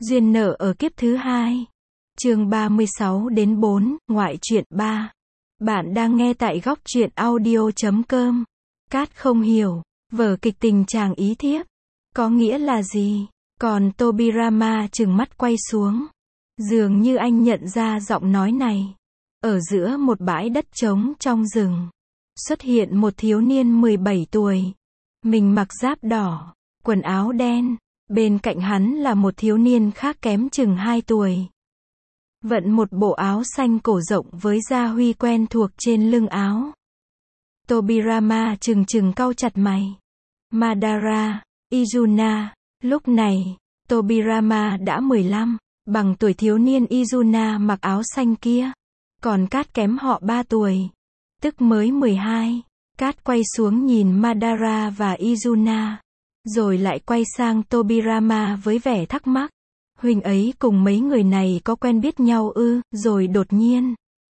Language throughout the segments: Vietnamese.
Duyên nợ ở kiếp thứ hai. Chương 36 đến 4, ngoại truyện 3. Bạn đang nghe tại góc truyện audio.com. Cát không hiểu, vở kịch tình chàng ý thiếp có nghĩa là gì? Còn Tobirama trừng mắt quay xuống. Dường như anh nhận ra giọng nói này. Ở giữa một bãi đất trống trong rừng, xuất hiện một thiếu niên 17 tuổi. Mình mặc giáp đỏ, quần áo đen. Bên cạnh hắn là một thiếu niên khác kém chừng 2 tuổi. Vận một bộ áo xanh cổ rộng với gia huy quen thuộc trên lưng áo. Tobirama trừng cau chặt mày. Madara, Izuna. Lúc này, Tobirama đã 15, bằng tuổi thiếu niên Izuna mặc áo xanh kia. Còn Cát kém họ 3 tuổi, tức mới 12. Cát quay xuống nhìn Madara và Izuna, rồi lại quay sang Tobirama với vẻ thắc mắc. Huynh ấy cùng mấy người này có quen biết nhau ư? Rồi đột nhiên,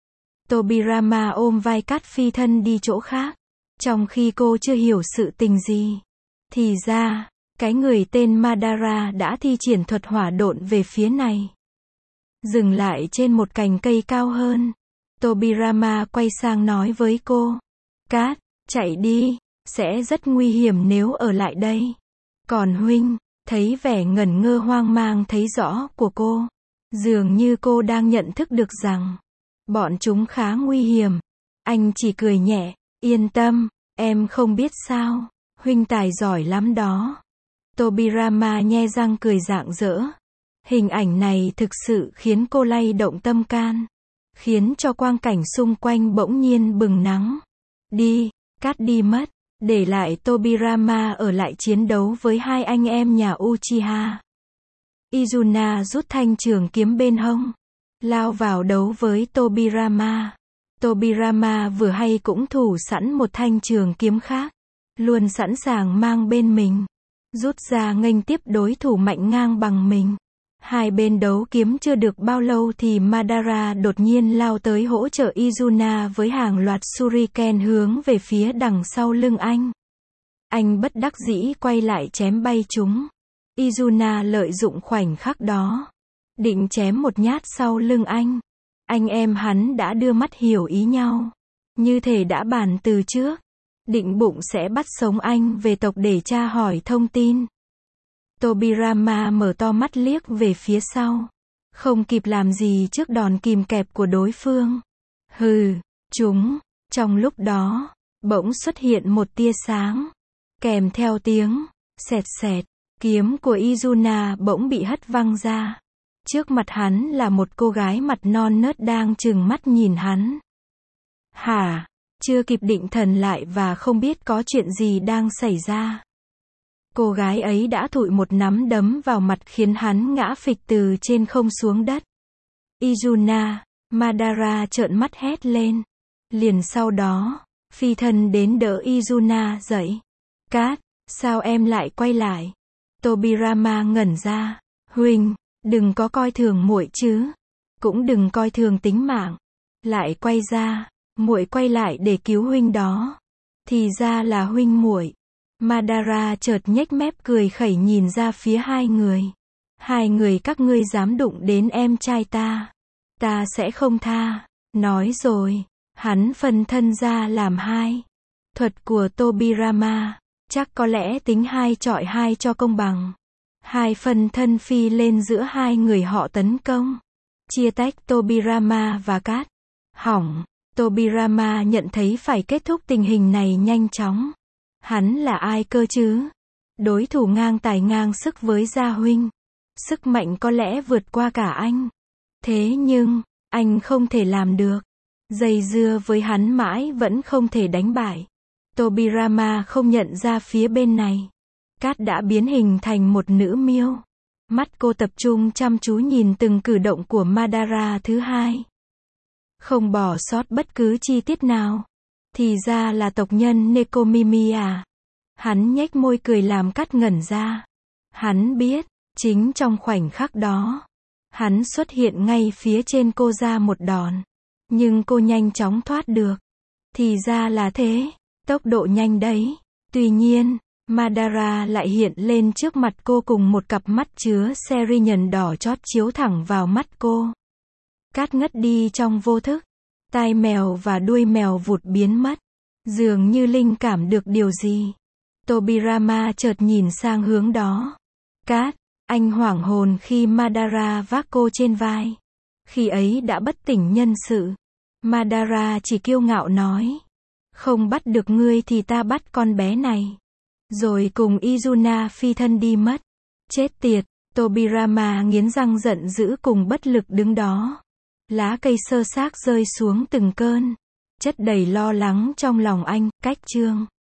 Tobirama ôm vai Cát phi thân đi chỗ khác, trong khi cô chưa hiểu sự tình gì. Thì ra, cái người tên Madara đã thi triển thuật hỏa độn về phía này. Dừng lại trên một cành cây cao hơn, Tobirama quay sang nói với cô. Cát, chạy đi, sẽ rất nguy hiểm nếu ở lại đây. Còn huynh, thấy vẻ ngẩn ngơ hoang mang thấy rõ của cô. Dường như cô đang nhận thức được rằng bọn chúng khá nguy hiểm. Anh chỉ cười nhẹ, yên tâm, em không biết sao, huynh tài giỏi lắm đó. Tobirama nhe răng cười rạng rỡ. Hình ảnh này thực sự khiến cô lay động tâm can, khiến cho quang cảnh xung quanh bỗng nhiên bừng nắng. Đi, Cát đi mất, để lại Tobirama ở lại chiến đấu với hai anh em nhà Uchiha. Izuna rút thanh trường kiếm bên hông, lao vào đấu với Tobirama. Tobirama vừa hay cũng thủ sẵn một thanh trường kiếm khác, luôn sẵn sàng mang bên mình, rút ra nghênh tiếp đối thủ mạnh ngang bằng mình. Hai bên đấu kiếm chưa được bao lâu thì Madara đột nhiên lao tới hỗ trợ Izuna với hàng loạt shuriken hướng về phía đằng sau lưng anh. Anh bất đắc dĩ quay lại chém bay chúng. Izuna lợi dụng khoảnh khắc đó, định chém một nhát sau lưng anh. Anh em hắn đã đưa mắt hiểu ý nhau, như thể đã bàn từ trước, định bụng sẽ bắt sống anh về tộc để tra hỏi thông tin. Tobirama mở to mắt liếc về phía sau, không kịp làm gì trước đòn kìm kẹp của đối phương. Hừ, chúng. Trong lúc đó, bỗng xuất hiện một tia sáng, kèm theo tiếng xẹt xẹt, kiếm của Izuna bỗng bị hất văng ra. Trước mặt hắn là một cô gái mặt non nớt đang trừng mắt nhìn hắn. Hả? Chưa kịp định thần lại và không biết có chuyện gì đang xảy ra, cô gái ấy đã thụi một nắm đấm vào mặt khiến hắn ngã phịch từ trên không xuống đất. Izuna, Madara trợn mắt hét lên. Liền sau đó, phi thân đến đỡ Izuna dậy. Cát, sao em lại quay lại? Tobirama ngẩn ra. Huynh, đừng có coi thường muội chứ. Cũng đừng coi thường tính mạng. Lại quay ra, muội quay lại để cứu huynh đó. Thì ra là huynh muội. Madara chợt nhếch mép cười khẩy nhìn ra phía hai người. Hai người các ngươi dám đụng đến em trai ta, ta sẽ không tha. Nói rồi, hắn phân thân ra làm hai. Thuật của Tobirama, chắc có lẽ tính 2 chọi 2 cho công bằng. Hai phân thân phi lên giữa hai người họ tấn công, chia tách Tobirama và Cát. Hỏng, Tobirama nhận thấy phải kết thúc tình hình này nhanh chóng. Hắn là ai cơ chứ? Đối thủ ngang tài ngang sức với Gia huynh. Sức mạnh có lẽ vượt qua cả anh. Thế nhưng, anh không thể làm được. Dây dưa với hắn mãi vẫn không thể đánh bại. Tobirama không nhận ra phía bên này, Cát đã biến hình thành một nữ miêu. Mắt cô tập trung chăm chú nhìn từng cử động của Madara thứ hai, không bỏ sót bất cứ chi tiết nào. Thì ra là tộc nhân Nekomimi à? Hắn nhếch môi cười làm Cát ngẩn ra. Hắn biết, chính trong khoảnh khắc đó, hắn xuất hiện ngay phía trên cô ra một đòn. Nhưng cô nhanh chóng thoát được. Thì ra là thế, tốc độ nhanh đấy. Tuy nhiên, Madara lại hiện lên trước mặt cô cùng một cặp mắt chứa Serinyần đỏ chót chiếu thẳng vào mắt cô. Cát ngất đi trong vô thức. Tai mèo và đuôi mèo vụt biến mất. Dường như linh cảm được điều gì. Tobirama chợt nhìn sang hướng đó. Cát, anh hoảng hồn khi Madara vác cô trên vai. Khi ấy đã bất tỉnh nhân sự. Madara chỉ kiêu ngạo nói. Không bắt được ngươi thì ta bắt con bé này. Rồi cùng Izuna phi thân đi mất. Chết tiệt, Tobirama nghiến răng giận dữ cùng bất lực đứng đó. Lá cây sơ xác rơi xuống từng cơn. Chất đầy lo lắng trong lòng anh, cách chương.